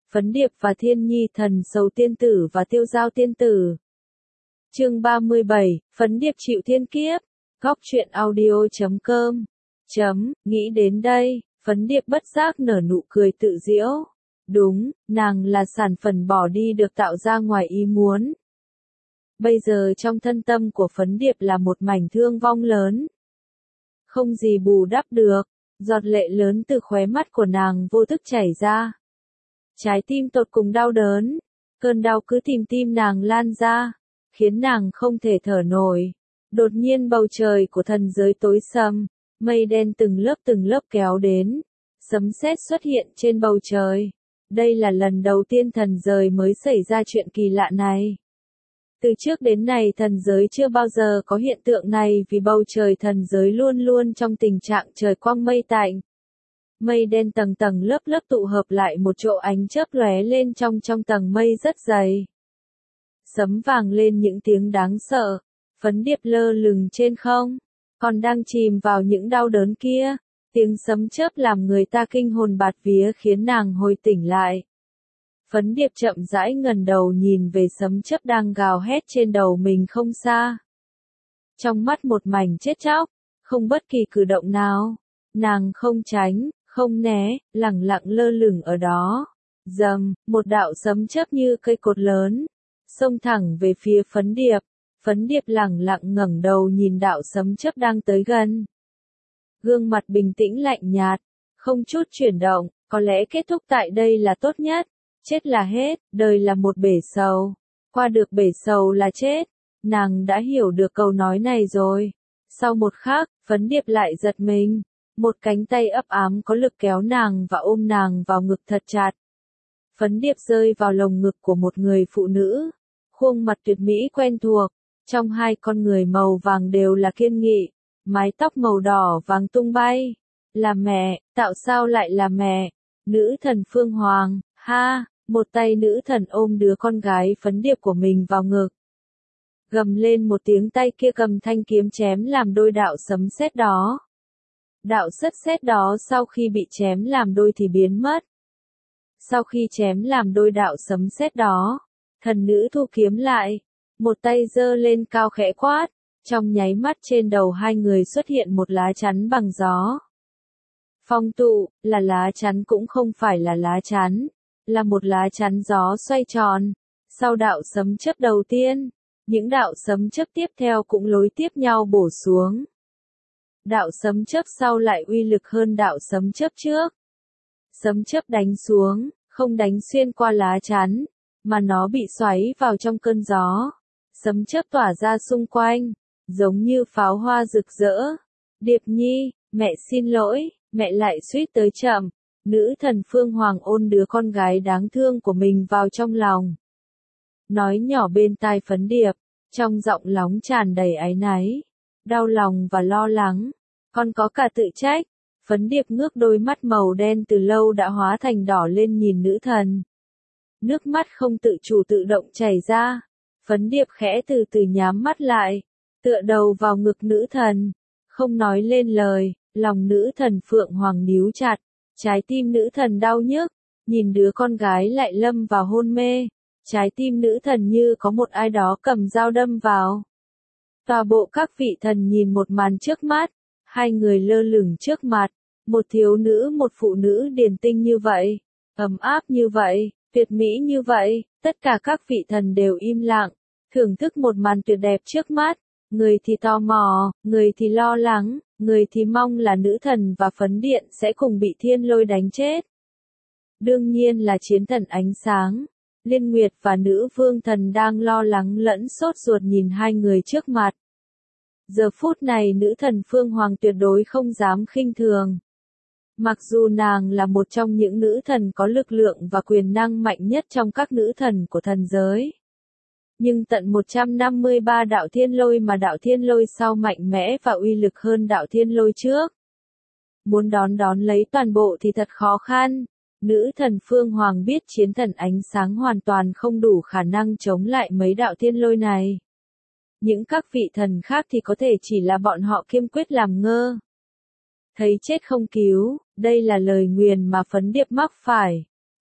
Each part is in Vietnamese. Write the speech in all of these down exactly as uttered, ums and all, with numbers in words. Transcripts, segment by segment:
Phấn Điệp và Thiên Nhi Thần Sầu Tiên Tử và Tiêu Giao Tiên Tử. Chương ba mươi bảy, Phấn Điệp chịu thiên kiếp. Góc truyện audio chấm com. Chấm, nghĩ đến đây, Phấn Điệp bất giác nở nụ cười tự giễu. Đúng, nàng là sản phẩm bỏ đi được tạo ra ngoài ý muốn. Bây giờ trong thân tâm của Phấn Điệp là một mảnh thương vong lớn. Không gì bù đắp được, giọt lệ lớn từ khóe mắt của nàng vô thức chảy ra. Trái tim tột cùng đau đớn, cơn đau cứ tìm tim nàng lan ra, khiến nàng không thể thở nổi. Đột nhiên bầu trời của thần giới tối sầm, mây đen từng lớp từng lớp kéo đến, sấm sét xuất hiện trên bầu trời. Đây là lần đầu tiên thần giới mới xảy ra chuyện kỳ lạ này. Từ trước đến nay thần giới chưa bao giờ có hiện tượng này vì bầu trời thần giới luôn luôn trong tình trạng trời quang mây tạnh. Mây đen tầng tầng lớp lớp tụ hợp lại một chỗ, ánh chớp lóe lên trong trong tầng mây rất dày. Sấm vàng lên những tiếng đáng sợ, Phấn Điệp lơ lửng trên không, còn đang chìm vào những đau đớn kia. Tiếng sấm chớp làm người ta kinh hồn bạt vía khiến nàng hồi tỉnh lại. Phấn Điệp chậm rãi ngẩng đầu nhìn về sấm chớp đang gào hét trên đầu mình không xa. Trong mắt một mảnh chết chóc, không bất kỳ cử động nào. Nàng không tránh, không né, lẳng lặng lơ lửng ở đó. Rầm, một đạo sấm chớp như cây cột lớn, xông thẳng về phía Phấn Điệp. Phấn Điệp lẳng lặng ngẩng đầu nhìn đạo sấm chớp đang tới gần. Gương mặt bình tĩnh lạnh nhạt, không chút chuyển động, có lẽ kết thúc tại đây là tốt nhất. Chết là hết, đời là một bể sầu. Qua được bể sầu là chết. Nàng đã hiểu được câu nói này rồi. Sau một khắc, Phấn Điệp lại giật mình. Một cánh tay ấp ám có lực kéo nàng và ôm nàng vào ngực thật chặt. Phấn Điệp rơi vào lồng ngực của một người phụ nữ. Khuôn mặt tuyệt mỹ quen thuộc. Trong hai con người màu vàng đều là kiên nghị. Mái tóc màu đỏ vàng tung bay. Là mẹ, tạo sao lại là mẹ? Nữ thần Phương Hoàng, ha, một tay nữ thần ôm đứa con gái Phấn Điệp của mình vào ngực. Gầm lên một tiếng, tay kia cầm thanh kiếm chém làm đôi đạo sấm sét đó. Đạo sét sét đó sau khi bị chém làm đôi thì biến mất. Sau khi chém làm đôi đạo sấm sét đó, thần nữ thu kiếm lại, một tay giơ lên cao khẽ quát. Trong nháy mắt trên đầu hai người xuất hiện một lá chắn bằng gió. Phong tụ, là lá chắn cũng không phải là lá chắn, là một lá chắn gió xoay tròn. Sau đạo sấm chớp đầu tiên, những đạo sấm chớp tiếp theo cũng nối tiếp nhau bổ xuống. Đạo sấm chớp sau lại uy lực hơn đạo sấm chớp trước. Sấm chớp đánh xuống, không đánh xuyên qua lá chắn, mà nó bị xoáy vào trong cơn gió. Sấm chớp tỏa ra xung quanh, giống như pháo hoa rực rỡ. Điệp Nhi, mẹ xin lỗi, mẹ lại suýt tới chậm. Nữ thần Phương Hoàng ôn đứa con gái đáng thương của mình vào trong lòng. Nói nhỏ bên tai Phấn Điệp, trong giọng lóng tràn đầy áy náy, đau lòng và lo lắng, còn có cả tự trách. Phấn Điệp ngước đôi mắt màu đen từ lâu đã hóa thành đỏ lên nhìn nữ thần. Nước mắt không tự chủ tự động chảy ra. Phấn Điệp khẽ từ từ nhắm mắt lại, tựa đầu vào ngực nữ thần, không nói lên lời. Lòng nữ thần Phượng Hoàng níu chặt, trái tim nữ thần đau nhức, nhìn đứa con gái lại lâm vào hôn mê, trái tim nữ thần như có một ai đó cầm dao đâm vào. Tòa bộ các vị thần nhìn một màn trước mắt, hai người lơ lửng trước mặt, một thiếu nữ một phụ nữ điềm tinh như vậy, ấm áp như vậy, tuyệt mỹ như vậy, tất cả các vị thần đều im lặng, thưởng thức một màn tuyệt đẹp trước mắt, người thì tò mò, người thì lo lắng. Người thì mong là nữ thần và Phấn Điện sẽ cùng bị thiên lôi đánh chết. Đương nhiên là chiến thần ánh sáng, Liên Nguyệt và nữ vương thần đang lo lắng lẫn sốt ruột nhìn hai người trước mặt. Giờ phút này nữ thần Phương Hoàng tuyệt đối không dám khinh thường. Mặc dù nàng là một trong những nữ thần có lực lượng và quyền năng mạnh nhất trong các nữ thần của thần giới. Nhưng tận một trăm năm mươi ba đạo thiên lôi mà đạo thiên lôi sau mạnh mẽ và uy lực hơn đạo thiên lôi trước. Muốn đón đón lấy toàn bộ thì thật khó khăn. Nữ thần Phương Hoàng biết chiến thần ánh sáng hoàn toàn không đủ khả năng chống lại mấy đạo thiên lôi này. Những các vị thần khác thì có thể chỉ là bọn họ kiên quyết làm ngơ. Thấy chết không cứu, đây là lời nguyền mà Phấn Điệp mắc phải.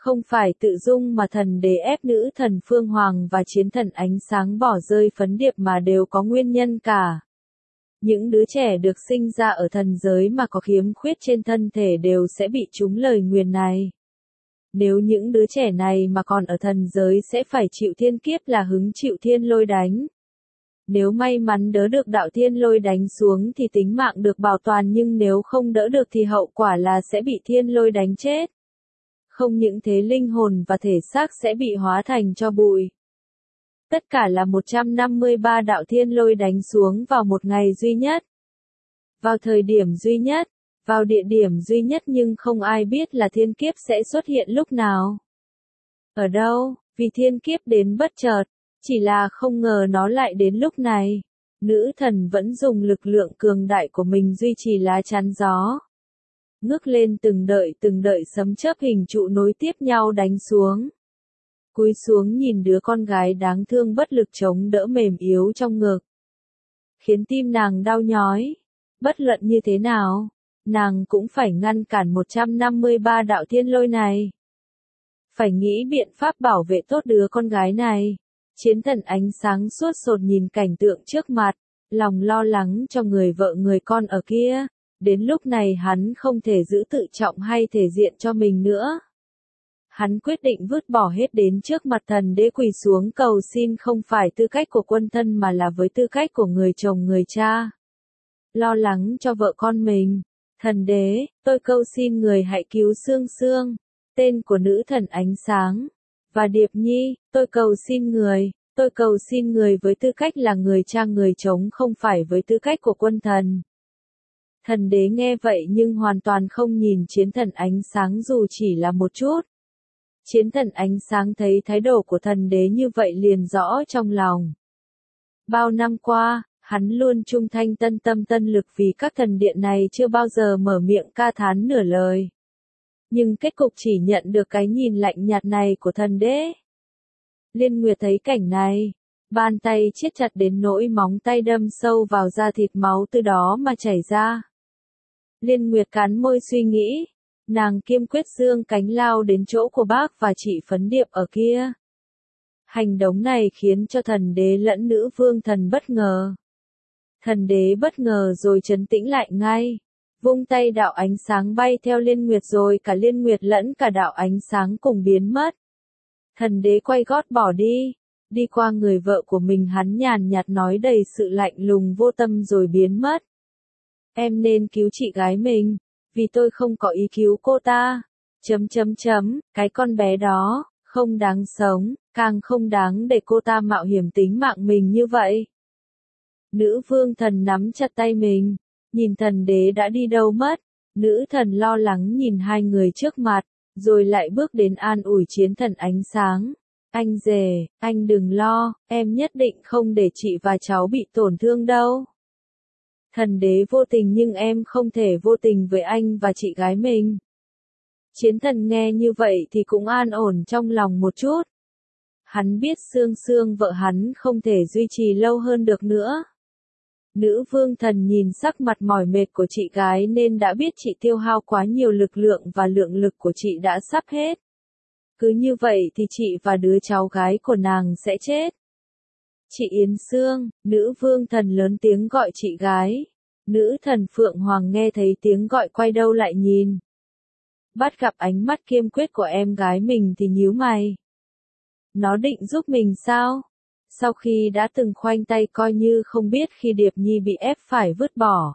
Không phải tự dung mà thần đế ép nữ thần Phương Hoàng và chiến thần ánh sáng bỏ rơi phấn điệp mà đều có nguyên nhân cả. Những đứa trẻ được sinh ra ở thần giới mà có khiếm khuyết trên thân thể đều sẽ bị trúng lời nguyền này. Nếu những đứa trẻ này mà còn ở thần giới sẽ phải chịu thiên kiếp là hứng chịu thiên lôi đánh. Nếu may mắn đỡ được đạo thiên lôi đánh xuống thì tính mạng được bảo toàn, nhưng nếu không đỡ được thì hậu quả là sẽ bị thiên lôi đánh chết. Không những thế, linh hồn và thể xác sẽ bị hóa thành tro bụi. Tất cả là một trăm năm mươi ba đạo thiên lôi đánh xuống vào một ngày duy nhất. Vào thời điểm duy nhất, vào địa điểm duy nhất, nhưng không ai biết là thiên kiếp sẽ xuất hiện lúc nào. Ở đâu, vì thiên kiếp đến bất chợt, chỉ là không ngờ nó lại đến lúc này. Nữ thần vẫn dùng lực lượng cường đại của mình duy trì lá chắn gió. Ngước lên từng đợi từng đợi sấm chớp hình trụ nối tiếp nhau đánh xuống. Cúi xuống nhìn đứa con gái đáng thương bất lực chống đỡ mềm yếu trong ngực. Khiến tim nàng đau nhói. Bất luận như thế nào, nàng cũng phải ngăn cản một trăm năm mươi ba đạo thiên lôi này. Phải nghĩ biện pháp bảo vệ tốt đứa con gái này. Chiến thần ánh sáng suốt sột nhìn cảnh tượng trước mặt, lòng lo lắng cho người vợ người con ở kia. Đến lúc này hắn không thể giữ tự trọng hay thể diện cho mình nữa. Hắn quyết định vứt bỏ hết đến trước mặt thần đế quỳ xuống cầu xin, không phải tư cách của quân thân mà là với tư cách của người chồng người cha. Lo lắng cho vợ con mình. Thần đế, tôi cầu xin người hãy cứu Sương Sương, tên của nữ thần ánh sáng. Và Điệp Nhi, tôi cầu xin người, tôi cầu xin người với tư cách là người cha người chồng, không phải với tư cách của quân thần. Thần đế nghe vậy nhưng hoàn toàn không nhìn chiến thần ánh sáng dù chỉ là một chút. Chiến thần ánh sáng thấy thái độ của thần đế như vậy liền rõ trong lòng. Bao năm qua, hắn luôn trung thanh tân tâm tân lực vì các thần điện này chưa bao giờ mở miệng ca thán nửa lời. Nhưng kết cục chỉ nhận được cái nhìn lạnh nhạt này của thần đế. Liên Nguyệt thấy cảnh này, bàn tay siết chặt đến nỗi móng tay đâm sâu vào da thịt, máu từ đó mà chảy ra. Liên Nguyệt cắn môi suy nghĩ, nàng kiên quyết giương cánh lao đến chỗ của bác và chị Phấn Điệp ở kia. Hành động này khiến cho thần đế lẫn nữ vương thần bất ngờ. Thần đế bất ngờ rồi trấn tĩnh lại ngay. Vung tay đạo ánh sáng bay theo Liên Nguyệt rồi cả Liên Nguyệt lẫn cả đạo ánh sáng cùng biến mất. Thần đế quay gót bỏ đi. Đi qua người vợ của mình, hắn nhàn nhạt nói đầy sự lạnh lùng vô tâm rồi biến mất. Em nên cứu chị gái mình, vì tôi không có ý cứu cô ta. Chấm chấm chấm, cái con bé đó, không đáng sống, càng không đáng để cô ta mạo hiểm tính mạng mình như vậy. Nữ vương thần nắm chặt tay mình, nhìn thần đế đã đi đâu mất. Nữ thần lo lắng nhìn hai người trước mặt, rồi lại bước đến an ủi chiến thần ánh sáng. Anh rể, anh đừng lo, em nhất định không để chị và cháu bị tổn thương đâu. Thần đế vô tình nhưng em không thể vô tình với anh và chị gái mình. Chiến thần nghe như vậy thì cũng an ổn trong lòng một chút. Hắn biết Sương Sương vợ hắn không thể duy trì lâu hơn được nữa. Nữ vương thần nhìn sắc mặt mỏi mệt của chị gái nên đã biết chị tiêu hao quá nhiều lực lượng và lượng lực của chị đã sắp hết. Cứ như vậy thì chị và đứa cháu gái của nàng sẽ chết. Chị Yến Sương, nữ vương thần lớn tiếng gọi chị gái. Nữ thần Phượng Hoàng nghe thấy tiếng gọi quay đầu lại nhìn. Bắt gặp ánh mắt kiên quyết của em gái mình thì nhíu mày. Nó định giúp mình sao? Sau khi đã từng khoanh tay coi như không biết khi Điệp Nhi bị ép phải vứt bỏ.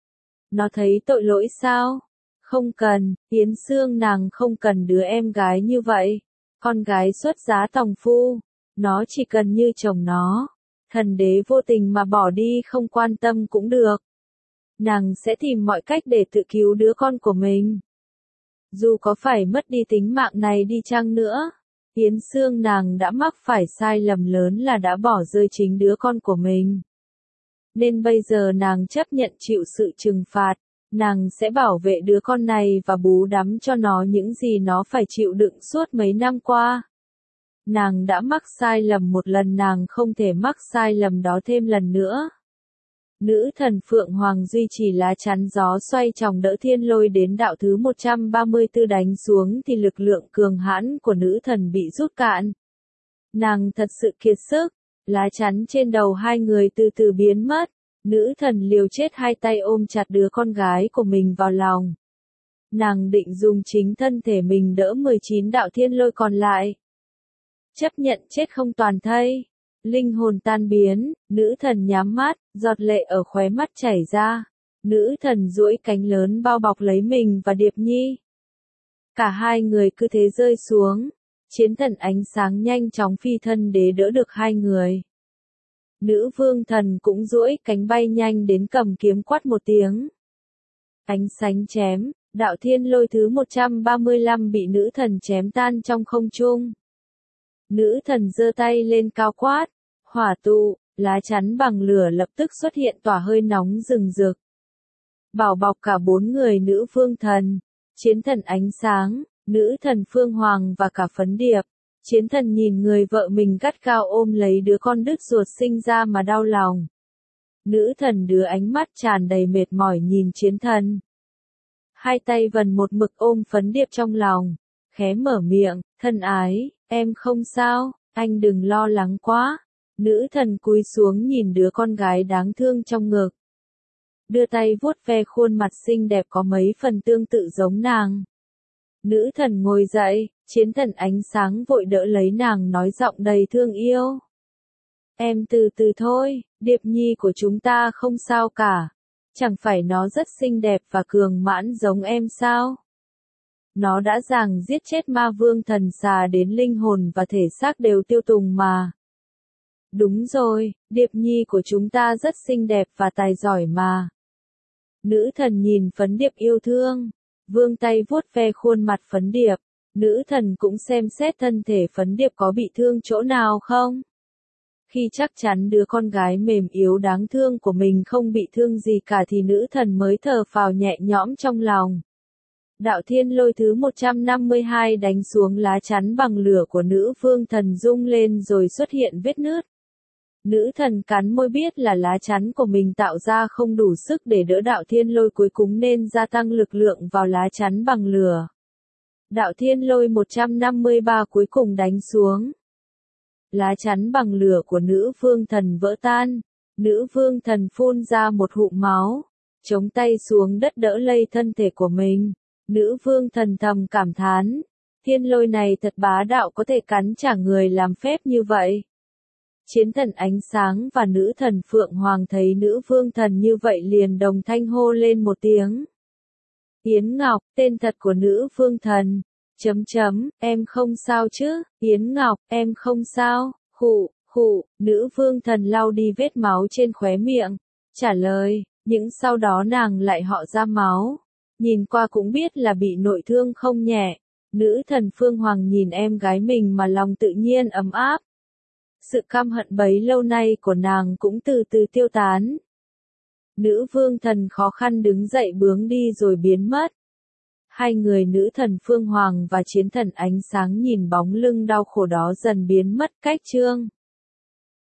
Nó thấy tội lỗi sao? Không cần, Yến Sương nàng không cần đứa em gái như vậy. Con gái xuất giá tòng phu. Nó chỉ cần như chồng nó. Thần đế vô tình mà bỏ đi không quan tâm cũng được. Nàng sẽ tìm mọi cách để tự cứu đứa con của mình. Dù có phải mất đi tính mạng này đi chăng nữa. Yến Sương nàng đã mắc phải sai lầm lớn là đã bỏ rơi chính đứa con của mình. Nên bây giờ nàng chấp nhận chịu sự trừng phạt. Nàng sẽ bảo vệ đứa con này và bú đắm cho nó những gì nó phải chịu đựng suốt mấy năm qua. Nàng đã mắc sai lầm một lần, nàng không thể mắc sai lầm đó thêm lần nữa. Nữ thần Phượng Hoàng duy trì lá chắn gió xoay tròng đỡ thiên lôi đến đạo thứ một trăm ba mươi tư đánh xuống thì lực lượng cường hãn của nữ thần bị rút cạn. Nàng thật sự kiệt sức, lá chắn trên đầu hai người từ từ biến mất, nữ thần liều chết hai tay ôm chặt đứa con gái của mình vào lòng. Nàng định dùng chính thân thể mình đỡ mười chín đạo thiên lôi còn lại. Chấp nhận chết không toàn thây. Linh hồn tan biến, nữ thần nhắm mắt, giọt lệ ở khóe mắt chảy ra. Nữ thần duỗi cánh lớn bao bọc lấy mình và Điệp Nhi. Cả hai người cứ thế rơi xuống. Chiến thần ánh sáng nhanh chóng phi thân để đỡ được hai người. Nữ vương thần cũng duỗi cánh bay nhanh đến cầm kiếm quát một tiếng. Ánh sánh chém, đạo thiên lôi thứ một trăm ba mươi lăm bị nữ thần chém tan trong không trung. Nữ thần giơ tay lên cao quát, hỏa tụ, lá chắn bằng lửa lập tức xuất hiện tỏa hơi nóng rừng rực. Bảo bọc cả bốn người nữ vương thần, chiến thần ánh sáng, nữ thần Phương Hoàng và cả Phấn Điệp. Chiến thần nhìn người vợ mình gắt gao ôm lấy đứa con đứt ruột sinh ra mà đau lòng. Nữ thần đưa ánh mắt tràn đầy mệt mỏi nhìn chiến thần. Hai tay vần một mực ôm Phấn Điệp trong lòng, khẽ mở miệng, thân ái, em không sao, anh đừng lo lắng quá. Nữ thần cúi xuống nhìn đứa con gái đáng thương trong ngực. Đưa tay vuốt ve khuôn mặt xinh đẹp có mấy phần tương tự giống nàng. Nữ thần ngồi dậy, chiến thần ánh sáng vội đỡ lấy nàng nói giọng đầy thương yêu. Em từ từ thôi, Điệp Nhi của chúng ta không sao cả. Chẳng phải nó rất xinh đẹp và cường mãn giống em sao? Nó đã giằng giết chết ma vương thần xà đến linh hồn và thể xác đều tiêu tùng mà. Đúng rồi, Điệp Nhi của chúng ta rất xinh đẹp và tài giỏi mà. Nữ thần nhìn Phấn Điệp yêu thương, vươn tay vuốt ve khuôn mặt Phấn Điệp. Nữ thần cũng xem xét thân thể Phấn Điệp có bị thương chỗ nào không. Khi chắc chắn đứa con gái mềm yếu đáng thương của mình không bị thương gì cả thì nữ thần mới thở phào nhẹ nhõm trong lòng. Đạo thiên lôi thứ một trăm năm mươi hai đánh xuống lá chắn bằng lửa của nữ vương thần rung lên rồi xuất hiện vết nứt. Nữ thần cắn môi biết là lá chắn của mình tạo ra không đủ sức để đỡ đạo thiên lôi cuối cùng nên gia tăng lực lượng vào lá chắn bằng lửa. Đạo thiên lôi một trăm năm mươi ba cuối cùng đánh xuống. Lá chắn bằng lửa của nữ vương thần vỡ tan. Nữ vương thần phun ra một hụm máu, chống tay xuống đất đỡ lấy thân thể của mình. Nữ vương thần thầm cảm thán, thiên lôi này thật bá đạo có thể cắn trả người làm phép như vậy. Chiến thần ánh sáng và nữ thần Phượng Hoàng thấy nữ vương thần như vậy liền đồng thanh hô lên một tiếng. Yến Ngọc, tên thật của nữ vương thần. Chấm chấm, em không sao chứ, Yến Ngọc, em không sao, khụ, khụ, nữ vương thần lau đi vết máu trên khóe miệng, trả lời, nhưng sau đó nàng lại họ ra máu, nhìn qua cũng biết là bị nội thương không nhẹ. Nữ thần Phương Hoàng nhìn em gái mình mà lòng tự nhiên ấm áp. Sự căm hận bấy lâu nay của nàng cũng từ từ tiêu tán. Nữ vương thần khó khăn đứng dậy bướng đi rồi biến mất. Hai người nữ thần Phương Hoàng và chiến thần ánh sáng nhìn bóng lưng đau khổ đó dần biến mất cách chương.